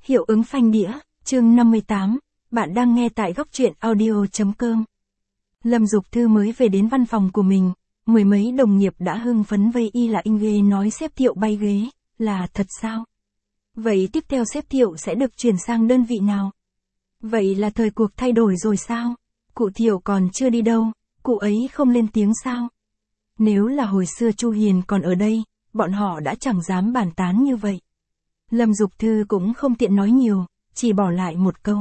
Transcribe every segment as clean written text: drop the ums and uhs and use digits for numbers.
Hiệu ứng phanh đĩa, chương 58, bạn đang nghe tại góc truyện audio.com. Lâm Dục Thư mới về đến văn phòng của mình, mười mấy đồng nghiệp đã hưng phấn vây y là Inge nói sếp Thiệu bay ghế, là thật sao? Vậy tiếp theo sếp Thiệu sẽ được chuyển sang đơn vị nào? Vậy là thời cuộc thay đổi rồi sao? Cụ Thiệu còn chưa đi đâu, cụ ấy không lên tiếng sao? Nếu là hồi xưa Chu Hiền còn ở đây, bọn họ đã chẳng dám bàn tán như vậy. Lâm Dục Thư cũng không tiện nói nhiều, chỉ bỏ lại một câu.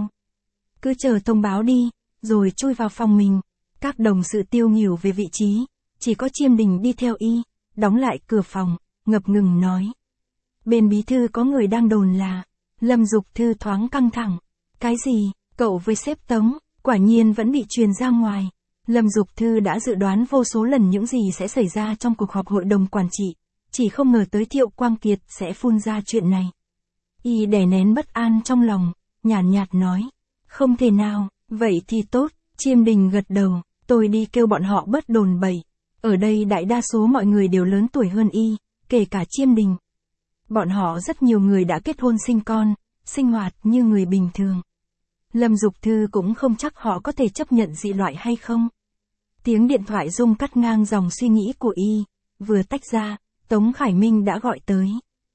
Cứ chờ thông báo đi, rồi chui vào phòng mình. Các đồng sự tiêu nghỉu về vị trí, chỉ có Chiêm Đình đi theo y, đóng lại cửa phòng, ngập ngừng nói. Bên bí thư có người đang đồn là, Lâm Dục Thư thoáng căng thẳng. Cái gì, cậu với sếp Tống, quả nhiên vẫn bị truyền ra ngoài. Lâm Dục Thư đã dự đoán vô số lần những gì sẽ xảy ra trong cuộc họp hội đồng quản trị, chỉ không ngờ tới Thiệu Quang Kiệt sẽ phun ra chuyện này. Y đè nén bất an trong lòng, nhàn nhạt nói, không thể nào, vậy thì tốt. Chiêm Đình gật đầu, tôi đi kêu bọn họ bớt đồn bậy. Ở đây đại đa số mọi người đều lớn tuổi hơn y, kể cả Chiêm Đình. Bọn họ rất nhiều người đã kết hôn sinh con, sinh hoạt như người bình thường. Lâm Dục Thư cũng không chắc họ có thể chấp nhận dị loại hay không. Tiếng điện thoại rung cắt ngang dòng suy nghĩ của y, vừa tách ra, Tống Khải Minh đã gọi tới.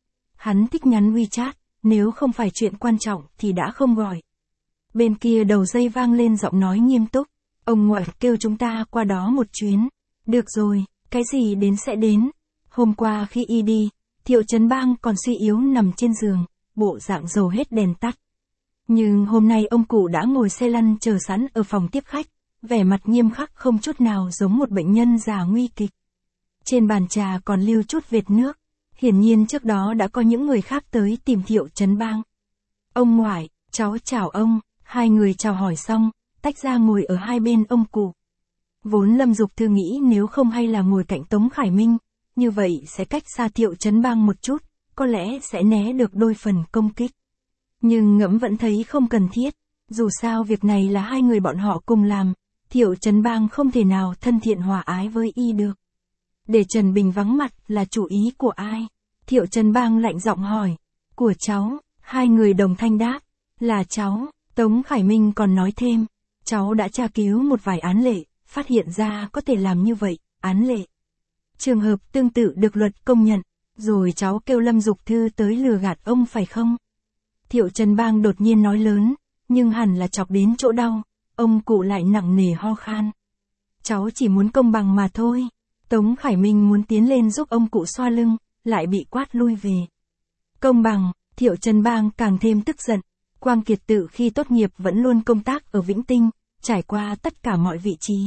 Hắn thích nhắn WeChat, nếu không phải chuyện quan trọng thì đã không gọi. Bên kia đầu dây vang lên giọng nói nghiêm túc, ông ngoại kêu chúng ta qua đó một chuyến. Được rồi, cái gì đến sẽ đến. Hôm qua khi y đi, Thiệu Trấn Bang còn suy yếu nằm trên giường, bộ dạng dầu hết đèn tắt. Nhưng hôm nay ông cụ đã ngồi xe lăn chờ sẵn ở phòng tiếp khách, vẻ mặt nghiêm khắc không chút nào giống một bệnh nhân già nguy kịch. Trên bàn trà còn lưu chút vệt nước, hiển nhiên trước đó đã có những người khác tới tìm Thiệu Trấn Bang. Ông ngoại, cháu chào ông, hai người chào hỏi xong, tách ra ngồi ở hai bên ông cụ. Vốn Lâm Dục Thư nghĩ nếu không hay là ngồi cạnh Tống Khải Minh, như vậy sẽ cách xa Thiệu Trấn Bang một chút, có lẽ sẽ né được đôi phần công kích. Nhưng ngẫm vẫn thấy không cần thiết, dù sao việc này là hai người bọn họ cùng làm, Thiệu Trấn Bang không thể nào thân thiện hòa ái với y được. Để Trần Bình vắng mặt là chủ ý của ai? Thiệu Trấn Bang lạnh giọng hỏi. Của cháu, hai người đồng thanh đáp, là cháu. Tống Khải Minh còn nói thêm, cháu đã tra cứu một vài án lệ, phát hiện ra có thể làm như vậy, án lệ. Trường hợp tương tự được luật công nhận, rồi cháu kêu Lâm Dục Thư tới lừa gạt ông phải không? Thiệu Trấn Bang đột nhiên nói lớn, nhưng hẳn là chọc đến chỗ đau, ông cụ lại nặng nề ho khan. Cháu chỉ muốn công bằng mà thôi. Tống Khải Minh muốn tiến lên giúp ông cụ xoa lưng, lại bị quát lui về. Công bằng, Thiệu Trấn Bang càng thêm tức giận. Quang Kiệt tự khi tốt nghiệp vẫn luôn công tác ở Vĩnh Tinh, trải qua tất cả mọi vị trí.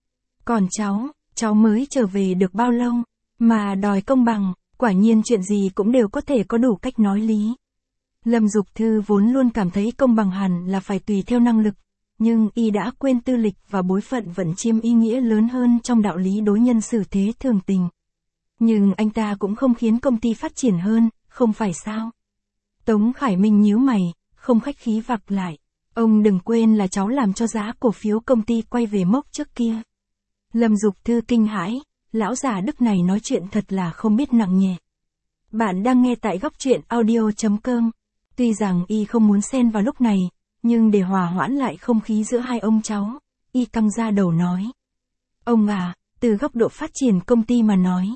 Còn cháu mới trở về được bao lâu, mà đòi công bằng, quả nhiên chuyện gì cũng đều có thể có đủ cách nói lý. Lâm Dục Thư vốn luôn cảm thấy công bằng hẳn là phải tùy theo năng lực, nhưng y đã quên tư lịch và bối phận vẫn chiếm ý nghĩa lớn hơn trong đạo lý đối nhân xử thế thường tình. Nhưng anh ta cũng không khiến công ty phát triển hơn, không phải sao? Tống Khải Minh nhíu mày, không khách khí vặc lại. Ông đừng quên là cháu làm cho giá cổ phiếu công ty quay về mốc trước kia. Lâm Dục Thư kinh hãi, lão già Đức này nói chuyện thật là không biết nặng nhẹ. Bạn đang nghe tại góc truyện audio.com. Tuy rằng y không muốn xen vào lúc này, nhưng để hòa hoãn lại không khí giữa hai ông cháu, y căng ra đầu nói. Ông à, từ góc độ phát triển công ty mà nói.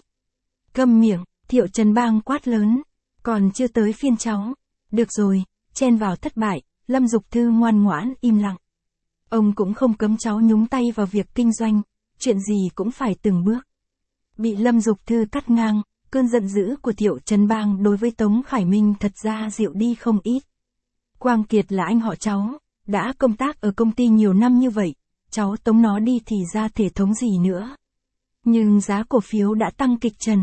Câm miệng, Thiệu Trấn Bang quát lớn. Còn chưa tới phiên cháu. Được rồi, chen vào thất bại, Lâm Dục Thư ngoan ngoãn im lặng. Ông cũng không cấm cháu nhúng tay vào việc kinh doanh, chuyện gì cũng phải từng bước. Bị Lâm Dục Thư cắt ngang, cơn giận dữ của Thiệu Trấn Bang đối với Tống Khải Minh thật ra dịu đi không ít. Quang Kiệt là anh họ cháu, đã công tác ở công ty nhiều năm như vậy, cháu tống nó đi thì ra thể thống gì nữa. Nhưng giá cổ phiếu đã tăng kịch trần,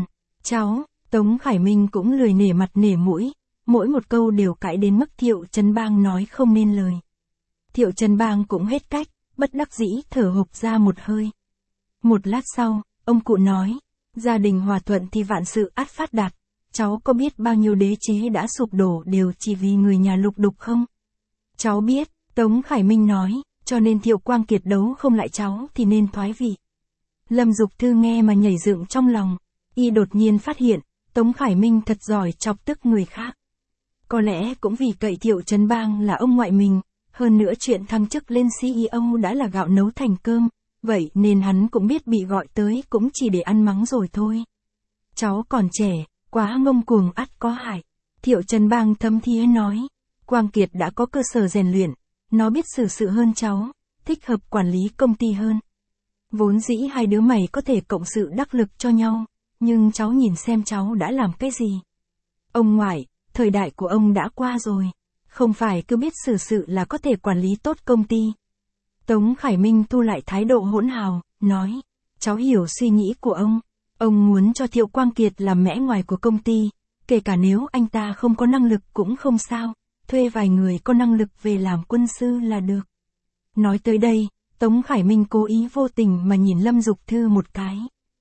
Tống Khải Minh cũng lười nể mặt nể mũi, mỗi một câu đều cãi đến mức Thiệu Trấn Bang nói không nên lời. Thiệu Trấn Bang cũng hết cách, bất đắc dĩ thở hộc ra một hơi. Một lát sau, ông cụ nói, gia đình hòa thuận thì vạn sự ắt phát đạt, cháu có biết bao nhiêu đế chế đã sụp đổ đều chỉ vì người nhà lục đục không? Cháu biết, Tống Khải Minh nói, cho nên Thiệu Quang Kiệt đấu không lại cháu thì nên thoái vị. Lâm Dục Thư nghe mà nhảy dựng trong lòng, y đột nhiên phát hiện, Tống Khải Minh thật giỏi chọc tức người khác. Có lẽ cũng vì cậy Thiệu Trấn Bang là ông ngoại mình, hơn nữa chuyện thăng chức lên CEO đã là gạo nấu thành cơm, vậy nên hắn cũng biết bị gọi tới cũng chỉ để ăn mắng rồi thôi. Cháu còn trẻ, quá ngông cuồng ắt có hại. Thiệu Trấn Bang thấm thía nói, Quang Kiệt đã có cơ sở rèn luyện, nó biết xử sự hơn cháu, thích hợp quản lý công ty hơn. Vốn dĩ hai đứa mày có thể cộng sự đắc lực cho nhau, nhưng cháu nhìn xem cháu đã làm cái gì. Ông ngoại, thời đại của ông đã qua rồi, không phải cứ biết xử sự là có thể quản lý tốt công ty. Tống Khải Minh thu lại thái độ hỗn hào, nói, cháu hiểu suy nghĩ của ông muốn cho Thiệu Quang Kiệt làm mẽ ngoài của công ty, kể cả nếu anh ta không có năng lực cũng không sao, thuê vài người có năng lực về làm quân sư là được. Nói tới đây, Tống Khải Minh cố ý vô tình mà nhìn Lâm Dục Thư một cái.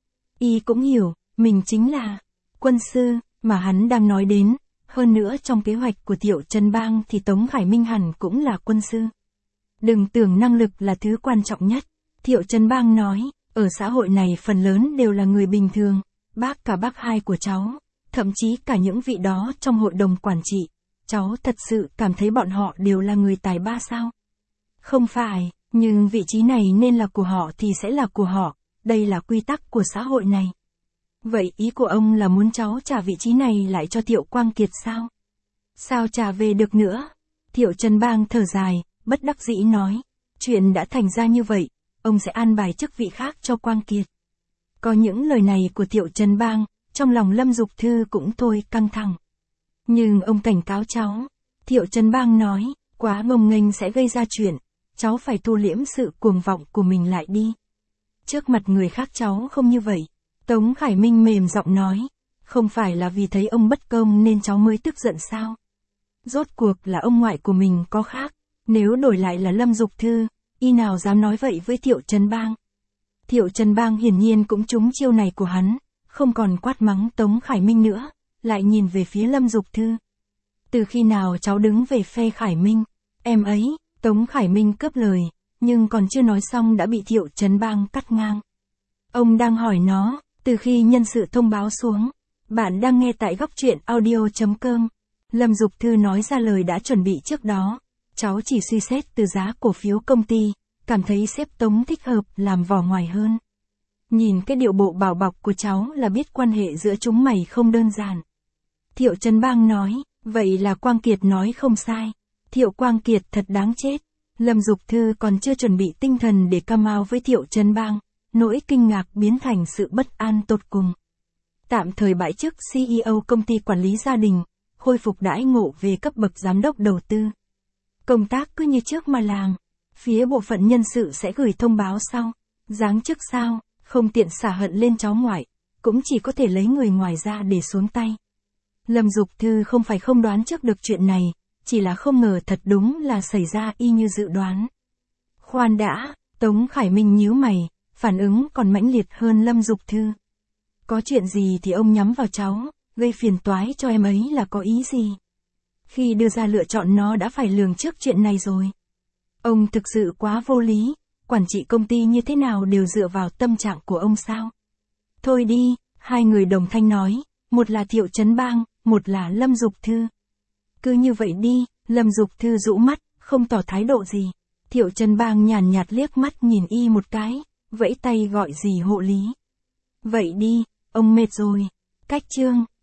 Y cũng hiểu, mình chính là quân sư mà hắn đang nói đến, hơn nữa trong kế hoạch của Thiệu Trấn Bang thì Tống Khải Minh hẳn cũng là quân sư. Đừng tưởng năng lực là thứ quan trọng nhất, Thiệu Trấn Bang nói, ở xã hội này phần lớn đều là người bình thường, cả bác hai của cháu, thậm chí cả những vị đó trong hội đồng quản trị, cháu thật sự cảm thấy bọn họ đều là người tài ba sao? Không phải, nhưng vị trí này nên là của họ thì sẽ là của họ, đây là quy tắc của xã hội này. Vậy ý của ông là muốn cháu trả vị trí này lại cho Thiệu Quang Kiệt sao? Sao trả về được nữa? Thiệu Trấn Bang thở dài, bất đắc dĩ nói, chuyện đã thành ra như vậy, ông sẽ an bài chức vị khác cho Quang Kiệt. Có những lời này của Thiệu Trấn Bang, trong lòng Lâm Dục Thư cũng thôi căng thẳng. Nhưng ông cảnh cáo cháu, Thiệu Trấn Bang nói, quá ngông nghênh sẽ gây ra chuyện, cháu phải thu liễm sự cuồng vọng của mình lại đi. Trước mặt người khác cháu không như vậy. Tống Khải Minh mềm giọng nói, không phải là vì thấy ông bất công nên cháu mới tức giận sao? Rốt cuộc là ông ngoại của mình có khác, nếu đổi lại là Lâm Dục Thư, y nào dám nói vậy với Thiệu Trấn Bang. Thiệu Trấn Bang hiển nhiên cũng trúng chiêu này của hắn, không còn quát mắng Tống Khải Minh nữa, lại nhìn về phía Lâm Dục Thư. Từ khi nào cháu đứng về phe Khải Minh? Em ấy, Tống Khải Minh cướp lời, nhưng còn chưa nói xong đã bị Thiệu Trấn Bang cắt ngang. Ông đang hỏi nó, từ khi nhân sự thông báo xuống, bạn đang nghe tại góc truyện audio.com. Lâm Dục Thư nói ra lời đã chuẩn bị trước đó, cháu chỉ suy xét từ giá cổ phiếu công ty, cảm thấy sếp Tống thích hợp làm vỏ ngoài hơn. Nhìn cái điệu bộ bảo bọc của cháu là biết quan hệ giữa chúng mày không đơn giản. Thiệu Trấn Bang nói, vậy là Quang Kiệt nói không sai. Thiệu Quang Kiệt thật đáng chết. Lâm Dục Thư còn chưa chuẩn bị tinh thần để cam ao với Thiệu Trấn Bang, nỗi kinh ngạc biến thành sự bất an tột cùng. Tạm thời bãi chức CEO công ty quản lý gia đình, khôi phục đãi ngộ về cấp bậc giám đốc đầu tư. Công tác cứ như trước mà làm. Phía bộ phận nhân sự sẽ gửi thông báo sau. Giáng chức sao, không tiện xả hận lên cháu ngoại, cũng chỉ có thể lấy người ngoài ra để xuống tay. Lâm Dục Thư không phải không đoán trước được chuyện này, chỉ là không ngờ thật đúng là xảy ra y như dự đoán. Khoan đã, Tống Khải Minh nhíu mày, phản ứng còn mãnh liệt hơn Lâm Dục Thư. Có chuyện gì thì ông nhắm vào cháu, gây phiền toái cho em ấy là có ý gì? Khi đưa ra lựa chọn nó đã phải lường trước chuyện này rồi. Ông thực sự quá vô lý, quản trị công ty như thế nào đều dựa vào tâm trạng của ông sao? Thôi đi, hai người đồng thanh nói, một là Thiệu Trấn Bang, một là Lâm Dục Thư. Cứ như vậy đi, Lâm Dục Thư rũ mắt, không tỏ thái độ gì. Thiệu Trấn Bang nhàn nhạt liếc mắt nhìn y một cái, vẫy tay gọi dì hộ lý. Vậy đi, ông mệt rồi. Cách chương.